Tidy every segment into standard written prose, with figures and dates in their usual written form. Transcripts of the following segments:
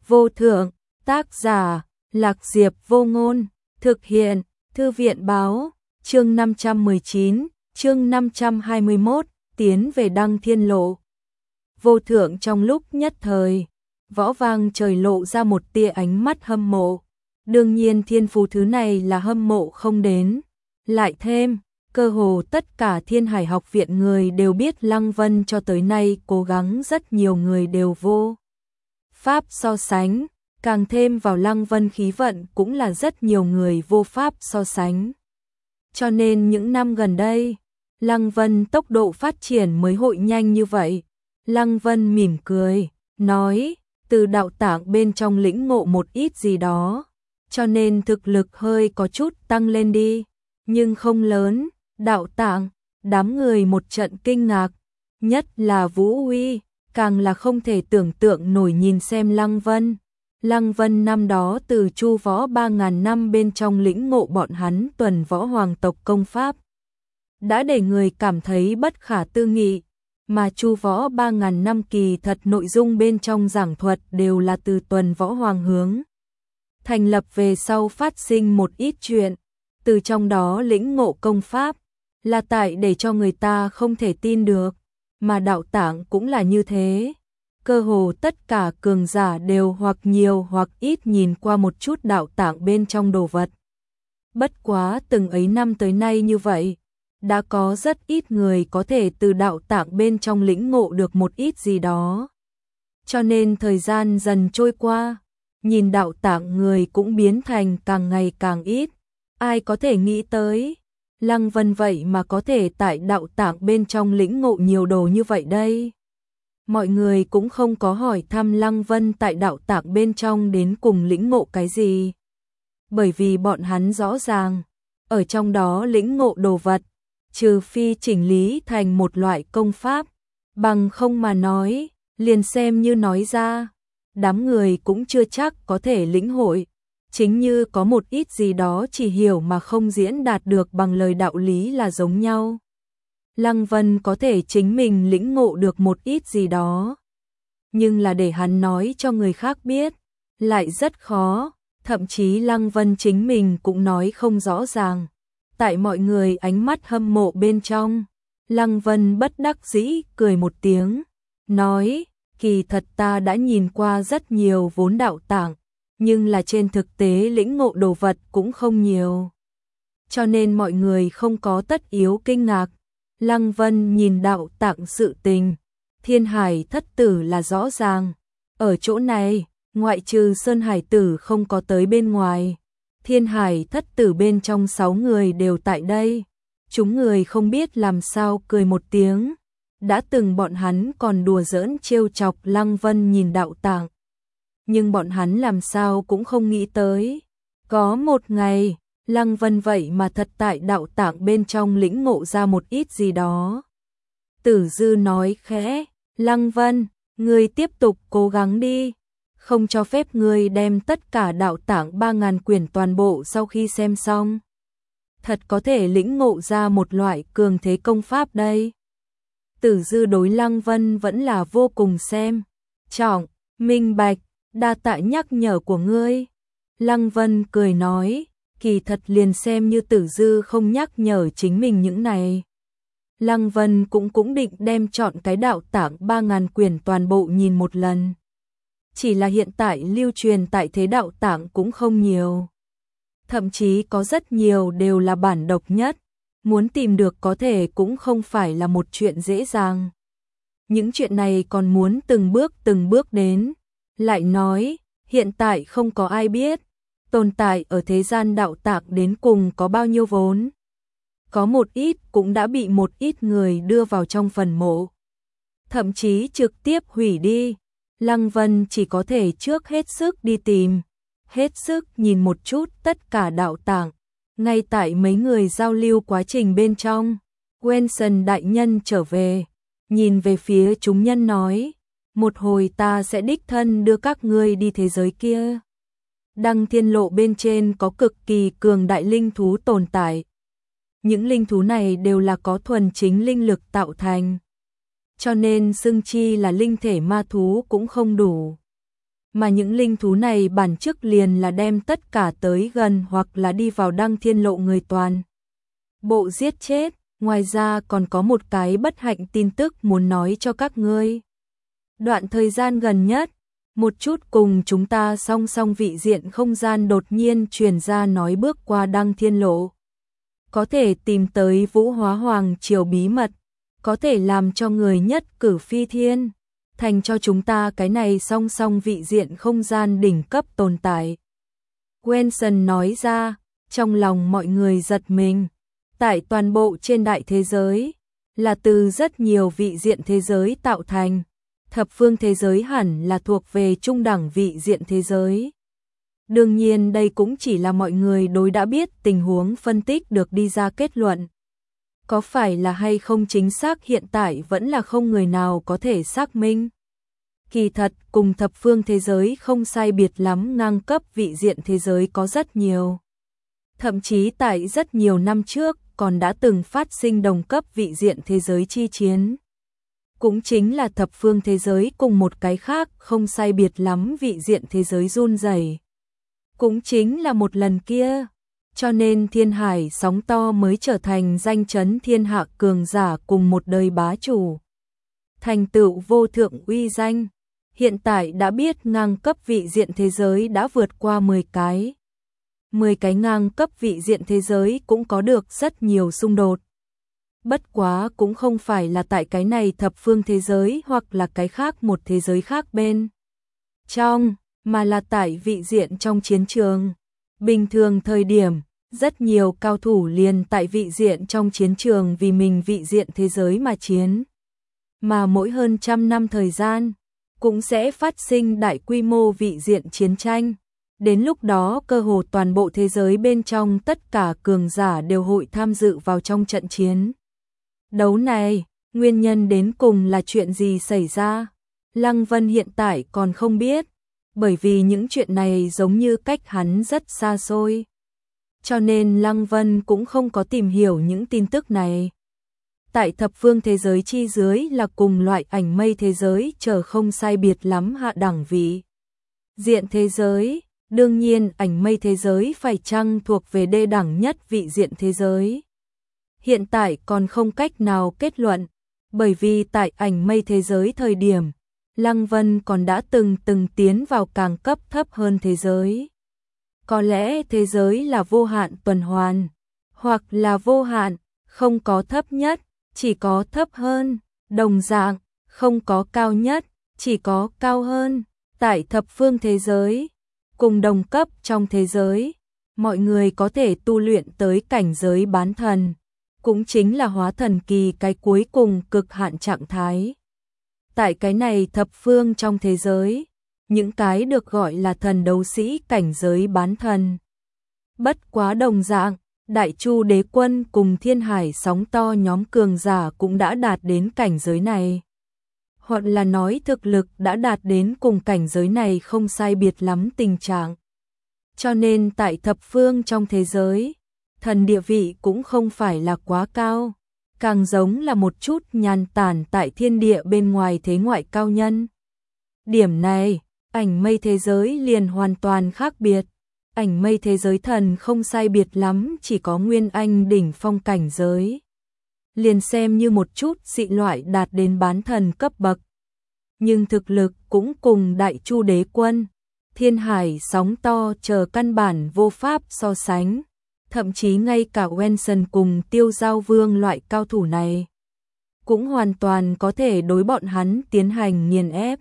vô thượng, tác giả, Lạc Diệp Vô Ngôn, thực hiện, Thư viện báo, chương 519, chương 521, tiến về Đăng Thiên Lộ. Vô thượng trong lúc nhất thời, Võ Vang trời lộ ra một tia ánh mắt hâm mộ. Đương nhiên thiên phú thứ này là hâm mộ không đến. Lại thêm, cơ hồ tất cả Thiên Hải học viện người đều biết Lăng Vân cho tới nay cố gắng, rất nhiều người đều vô pháp so sánh, càng thêm vào Lăng Vân khí vận cũng là rất nhiều người vô pháp so sánh. Cho nên những năm gần đây, Lăng Vân tốc độ phát triển mới hội nhanh như vậy. Lăng Vân mỉm cười, nói, từ đạo tạng bên trong lĩnh ngộ một ít gì đó, cho nên thực lực hơi có chút tăng lên đi, nhưng không lớn. Đạo tạng, đám người một trận kinh ngạc, nhất là Vũ Uy, càng là không thể tưởng tượng nổi nhìn xem Lăng Vân. Lăng Vân năm đó từ Chu Võ 3000 năm bên trong lĩnh ngộ bọn hắn tuần võ hoàng tộc công pháp, đã để người cảm thấy bất khả tư nghị, mà Chu Võ 3000 năm kỳ thật nội dung bên trong giảng thuật đều là từ tuần võ hoàng hướng thành lập về sau phát sinh một ít chuyện, từ trong đó lĩnh ngộ công pháp, là tại để cho người ta không thể tin được, mà đạo tạng cũng là như thế. Cơ hồ tất cả cường giả đều hoặc nhiều hoặc ít nhìn qua một chút đạo tạng bên trong đồ vật. Bất quá từng ấy năm tới nay như vậy, đã có rất ít người có thể từ đạo tạng bên trong lĩnh ngộ được một ít gì đó. Cho nên thời gian dần trôi qua, nhìn đạo tạng người cũng biến thành càng ngày càng ít. Ai có thể nghĩ tới, Lăng Vân vậy mà có thể tại đạo tạng bên trong lĩnh ngộ nhiều đồ như vậy đây. Mọi người cũng không có hỏi thăm Lăng Vân tại đạo tạng bên trong đến cùng lĩnh ngộ cái gì. Bởi vì bọn hắn rõ ràng, ở trong đó lĩnh ngộ đồ vật, trừ phi chỉnh lý thành một loại công pháp, bằng không mà nói, liền xem như nói ra, đám người cũng chưa chắc có thể lĩnh hội. Chính như có một ít gì đó chỉ hiểu mà không diễn đạt được bằng lời đạo lý là giống nhau. Lăng Vân có thể chính mình lĩnh ngộ được một ít gì đó, nhưng là để hắn nói cho người khác biết, lại rất khó, thậm chí Lăng Vân chính mình cũng nói không rõ ràng. Tại mọi người ánh mắt hâm mộ bên trong, Lăng Vân bất đắc dĩ cười một tiếng, nói, kỳ thật ta đã nhìn qua rất nhiều vốn đạo tạng, nhưng là trên thực tế lĩnh ngộ đồ vật cũng không nhiều. Cho nên mọi người không có tất yếu kinh ngạc. Lăng Vân nhìn đạo tạng sự tình, Thiên Hải thất tử là rõ ràng. Ở chỗ này, ngoại trừ Sơn Hải tử không có tới bên ngoài, Thiên Hải thất tử bên trong 6 người đều tại đây. Chúng người không biết làm sao cười một tiếng. Đã từng bọn hắn còn đùa giỡn trêu chọc Lăng Vân nhìn đạo tạng, nhưng bọn hắn làm sao cũng không nghĩ tới, có một ngày, Lăng Vân vậy mà thật tại đạo tạng bên trong lĩnh ngộ ra một ít gì đó. Tử Dư nói khẽ, Lăng Vân, ngươi tiếp tục cố gắng đi, không cho phép ngươi đem tất cả đạo tạng 3000 quyển toàn bộ sau khi xem xong. Thật có thể lĩnh ngộ ra một loại cường thế công pháp đây. Tử Dư đối Lăng Vân vẫn là vô cùng xem trọng, minh bạch. Đa tạ nhắc nhở của ngươi. Lăng Vân cười nói, kỳ thật liền xem như Tử Dư không nhắc nhở chính mình những này. Lăng Vân cũng định đem chọn cái đạo tạng 3000 quyển toàn bộ nhìn một lần. Chỉ là hiện tại lưu truyền tại thế đạo tạng cũng không nhiều. Thậm chí có rất nhiều đều là bản độc nhất. Muốn tìm được có thể cũng không phải là một chuyện dễ dàng. Những chuyện này còn muốn từng bước đến. Lại nói, hiện tại không có ai biết, tồn tại ở thế gian đạo tạng đến cùng có bao nhiêu vốn. Có một ít cũng đã bị một ít người đưa vào trong phần mộ, thậm chí trực tiếp hủy đi. Lăng Vân chỉ có thể trước hết sức đi tìm, hết sức nhìn một chút tất cả đạo tạng. Ngay tại mấy người giao lưu quá trình bên trong, Wenson đại nhân trở về, nhìn về phía chúng nhân nói, một hồi ta sẽ đích thân đưa các ngươi đi thế giới kia. Đăng Thiên Lộ bên trên có cực kỳ cường đại linh thú tồn tại. Những linh thú này đều là có thuần chính linh lực tạo thành, cho nên xưng chi là linh thể ma thú cũng không đủ. mà những linh thú này bản chất liền là đem tất cả tới gần hoặc là đi vào Đăng Thiên Lộ người toàn bộ giết chết. Ngoài ra còn có một cái bất hạnh tin tức muốn nói cho các ngươi. Đoạn thời gian gần nhất, một chút cùng chúng ta song song vị diện không gian đột nhiên truyền ra nói bước qua Đăng Thiên Lộ. Có thể tìm tới Vũ Hóa Hoàng Triều bí mật, có thể làm cho người nhất cử phi thiên, thành cho chúng ta cái này song song vị diện không gian đỉnh cấp tồn tại. Wenson nói ra, trong lòng mọi người giật mình. Tại toàn bộ trên đại thế giới, là từ rất nhiều vị diện thế giới tạo thành. Thập phương thế giới hẳn là thuộc về trung đẳng vị diện thế giới. Đương nhiên đây cũng chỉ là mọi người đối đã biết tình huống phân tích được đi ra kết luận. Có phải là hay không chính xác hiện tại vẫn là không người nào có thể xác minh. Kỳ thật cùng thập phương thế giới không sai biệt lắm, ngang cấp vị diện thế giới có rất nhiều. Thậm chí tại rất nhiều năm trước còn đã từng phát sinh đồng cấp vị diện thế giới chi chiến. Cũng chính là thập phương thế giới cùng một cái khác không sai biệt lắm vị diện thế giới run rẩy. Cũng chính là một lần kia, cho nên Thiên Hải sóng to mới trở thành danh chấn thiên hạ cường giả cùng một đời bá chủ. Thành tựu vô thượng uy danh, hiện tại đã biết ngang cấp vị diện thế giới đã vượt qua 10 cái. 10 cái ngang cấp vị diện thế giới cũng có được rất nhiều xung đột. Bất quá cũng không phải là tại cái này thập phương thế giới hoặc là cái khác một thế giới khác bên trong, mà là tại vị diện trong chiến trường. Bình thường thời điểm, rất nhiều cao thủ liền tại vị diện trong chiến trường vì mình vị diện thế giới mà chiến. Mà mỗi hơn trăm năm thời gian, cũng sẽ phát sinh đại quy mô vị diện chiến tranh. Đến lúc đó cơ hồ toàn bộ thế giới bên trong tất cả cường giả đều hội tham dự vào trong trận chiến đấu này. Nguyên nhân đến cùng là chuyện gì xảy ra, Lăng Vân hiện tại còn không biết, bởi vì những chuyện này giống như cách hắn rất xa xôi. Cho nên Lăng Vân cũng không có tìm hiểu những tin tức này. Tại thập phương thế giới chi dưới là cùng loại ảnh mây thế giới chờ không sai biệt lắm hạ đẳng vị diện thế giới. Đương nhiên ảnh mây thế giới phải chăng thuộc về đê đẳng nhất vị diện thế giới, hiện tại còn không cách nào kết luận, bởi vì tại ảnh mây thế giới thời điểm, Lăng Vân còn đã từng tiến vào càng cấp thấp hơn thế giới. Có lẽ thế giới là vô hạn tuần hoàn, hoặc là vô hạn, không có thấp nhất, chỉ có thấp hơn, đồng dạng, không có cao nhất, chỉ có cao hơn. Tại thập phương thế giới, cùng đồng cấp trong thế giới, mọi người có thể tu luyện tới cảnh giới bán thần, cũng chính là hóa thần kỳ cái cuối cùng cực hạn trạng thái. Tại cái này thập phương trong thế giới, những cái được gọi là thần đấu sĩ cảnh giới bán thần. Bất quá đồng dạng, Đại Chu Đế Quân cùng Thiên Hải sóng to nhóm cường giả cũng đã đạt đến cảnh giới này. Hoặc là nói thực lực đã đạt đến cùng cảnh giới này không sai biệt lắm tình trạng. Cho nên tại thập phương trong thế giới, thần địa vị cũng không phải là quá cao, càng giống là một chút nhàn tản tại thiên địa bên ngoài thế ngoại cao nhân. Điểm này, ảnh mây thế giới liền hoàn toàn khác biệt. Ảnh mây thế giới thần không sai biệt lắm, chỉ có nguyên anh đỉnh phong cảnh giới. Liền xem như một chút dị loại đạt đến bán thần cấp bậc. Nhưng thực lực cũng cùng Đại Chu Đế Quân, Thiên Hải sóng to chờ căn bản vô pháp so sánh. Thậm chí ngay cả Wenson cùng Tiêu Giao Vương loại cao thủ này cũng hoàn toàn có thể đối bọn hắn tiến hành nghiền ép.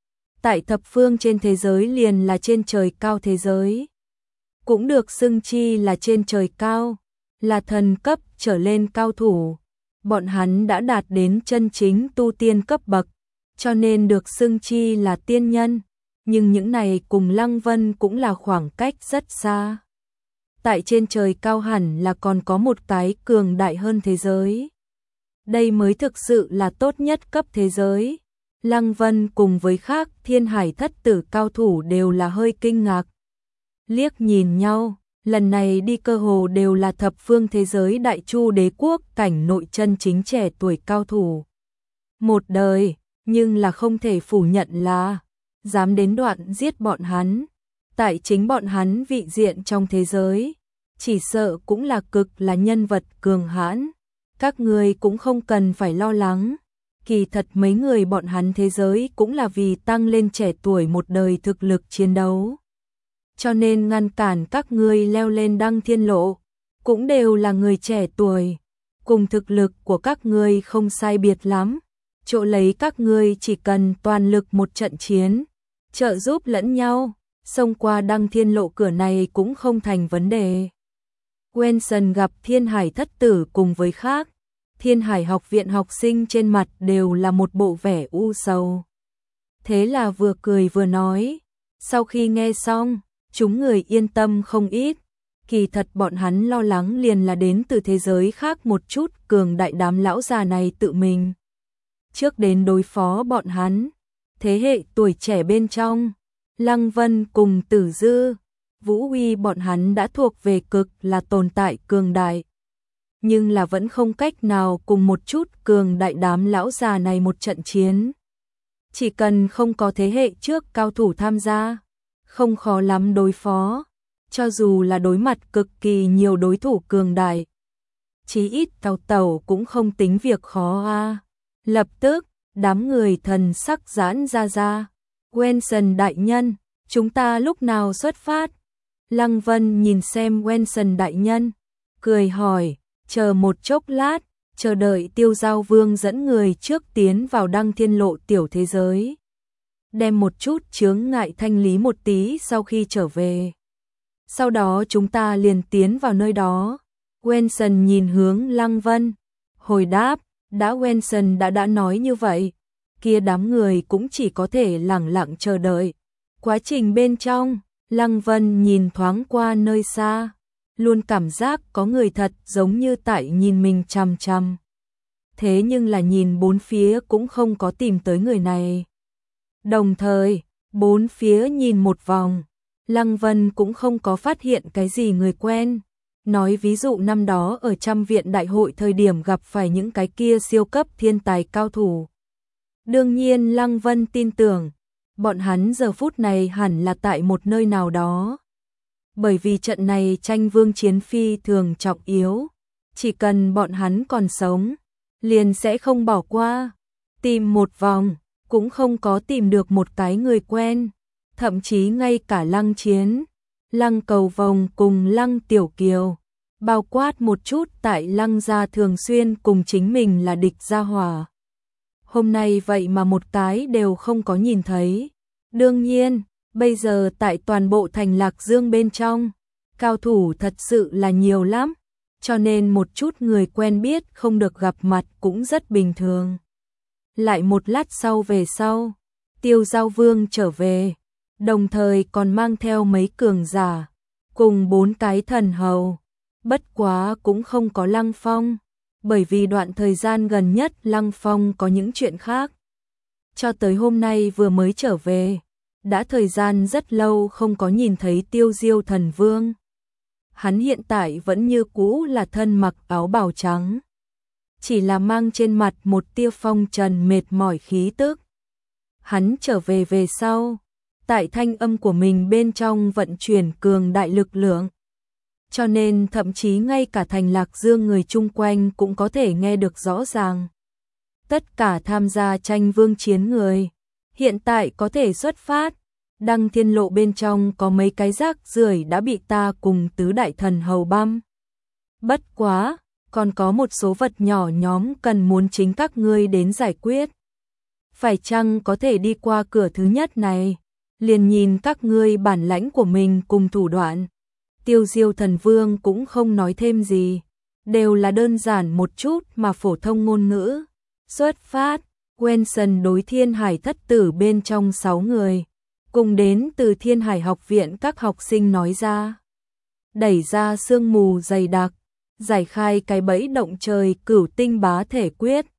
Tại thập phương trên thế giới liền là trên trời cao thế giới, cũng được xưng chi là trên trời cao, là thần cấp trở lên cao thủ. Bọn hắn đã đạt đến chân chính tu tiên cấp bậc, cho nên được xưng chi là tiên nhân, nhưng những này cùng Lăng Vân cũng là khoảng cách rất xa. Tại trên trời cao hẳn là còn có một cái cường đại hơn thế giới. Đây mới thực sự là tốt nhất cấp thế giới. Lăng Vân cùng với khác Thiên Hải thất tử cao thủ đều là hơi kinh ngạc. Liếc nhìn nhau, lần này đi cơ hồ đều là thập phương thế giới Đại Chu Đế quốc cảnh nội chân chính trẻ tuổi cao thủ. Một đời, nhưng là không thể phủ nhận là dám đến đoạn giết bọn hắn. Tại chính bọn hắn vị diện trong thế giới, chỉ sợ cũng là cực là nhân vật cường hãn. Các ngươi cũng không cần phải lo lắng. Kỳ thật mấy người bọn hắn thế giới cũng là vì tăng lên trẻ tuổi một đời thực lực chiến đấu. Cho nên ngăn cản các ngươi leo lên đăng thiên lộ, cũng đều là người trẻ tuổi. Cùng thực lực của các ngươi không sai biệt lắm. Chỗ lấy các ngươi chỉ cần toàn lực một trận chiến, trợ giúp lẫn nhau, xông qua đăng thiên lộ cửa này cũng không thành vấn đề. Wenson gặp Thiên Hải thất tử cùng với khác Thiên Hải học viện học sinh trên mặt đều là một bộ vẻ u sầu. Thế là vừa cười vừa nói, sau khi nghe xong, chúng người yên tâm không ít. Kỳ thật bọn hắn lo lắng liền là đến từ thế giới khác một chút cường đại đám lão già này tự mình. Trước đến đối phó bọn hắn, thế hệ tuổi trẻ bên trong, Lăng Vân cùng Tử Dư, Vũ Huy bọn hắn đã thuộc về cực là tồn tại cường đại. Nhưng là vẫn không cách nào cùng một chút cường đại đám lão già này một trận chiến. Chỉ cần không có thế hệ trước cao thủ tham gia, không khó lắm đối phó, cho dù là đối mặt cực kỳ nhiều đối thủ cường đại. Chí ít Tàu Tàu cũng không tính việc khó a. Lập tức, đám người thần sắc giãn ra. Wenson đại nhân, chúng ta lúc nào xuất phát? Lăng Vân nhìn xem Wenson đại nhân, cười hỏi, chờ một chốc lát, chờ đợi Tiêu Giao Vương dẫn người trước tiến vào đăng thiên lộ tiểu thế giới. Đem một chút chướng ngại thanh lý một tí sau khi trở về. Sau đó chúng ta liền tiến vào nơi đó. Wenson nhìn hướng Lăng Vân, hồi đáp, đã Wenson đã nói như vậy, kia đám người cũng chỉ có thể lẳng lặng chờ đợi. Quá trình bên trong, Lăng Vân nhìn thoáng qua nơi xa, luôn cảm giác có người thật giống như tại nhìn mình chằm chằm. Thế nhưng là nhìn bốn phía cũng không có tìm tới người này. Đồng thời, bốn phía nhìn một vòng, Lăng Vân cũng không có phát hiện cái gì người quen. Nói ví dụ năm đó ở Trăm Viện Đại hội thời điểm gặp phải những cái kia siêu cấp thiên tài cao thủ. Đương nhiên Lăng Vân tin tưởng, bọn hắn giờ phút này hẳn là tại một nơi nào đó. Bởi vì trận này tranh vương chiến phi thường trọng yếu, chỉ cần bọn hắn còn sống, liền sẽ không bỏ qua. Tìm một vòng, cũng không có tìm được một cái người quen, thậm chí ngay cả Lăng Chiến, Lăng Cầu Vồng cùng Lăng Tiểu Kiều, bao quát một chút tại Lăng gia thường xuyên cùng chính mình là địch gia hỏa. Hôm nay vậy mà một cái đều không có nhìn thấy. Đương nhiên, bây giờ tại toàn bộ thành Lạc Dương bên trong, cao thủ thật sự là nhiều lắm, cho nên một chút người quen biết không được gặp mặt cũng rất bình thường. Lại một lát sau về sau, Tiêu Giao Vương trở về, đồng thời còn mang theo mấy cường giả, cùng 4 cái thần hầu. Bất quá cũng không có Lăng Phong, bởi vì đoạn thời gian gần nhất Lăng Phong có những chuyện khác. Cho tới hôm nay vừa mới trở về, đã thời gian rất lâu không có nhìn thấy Tiêu Diêu Thần Vương. Hắn hiện tại vẫn như cũ là thân mặc áo bào trắng, chỉ là mang trên mặt một tia phong trần mệt mỏi khí tức. Hắn trở về về sau, tại thanh âm của mình bên trong vận chuyển cường đại lực lượng. Cho nên thậm chí ngay cả thành Lạc Dương người chung quanh cũng có thể nghe được rõ ràng. Tất cả tham gia tranh vương chiến người, hiện tại có thể xuất phát. Đăng thiên lộ bên trong có mấy cái rác rưởi đã bị ta cùng tứ đại thần hầu băm. Bất quá, còn có một số vật nhỏ nhóm cần muốn chính các ngươi đến giải quyết. Phải chăng có thể đi qua cửa thứ nhất này, liền nhìn các ngươi bản lãnh của mình cùng thủ đoạn. Tiêu Diêu Thần Vương cũng không nói thêm gì, đều là đơn giản một chút mà phổ thông ngôn ngữ. Xuất phát, Wenson đối Thiên Hải thất tử bên trong 6 người, cùng đến từ Thiên Hải học viện các học sinh nói ra. Đẩy ra sương mù dày đặc, giải khai cái bẫy động trời cửu tinh bá thể quyết.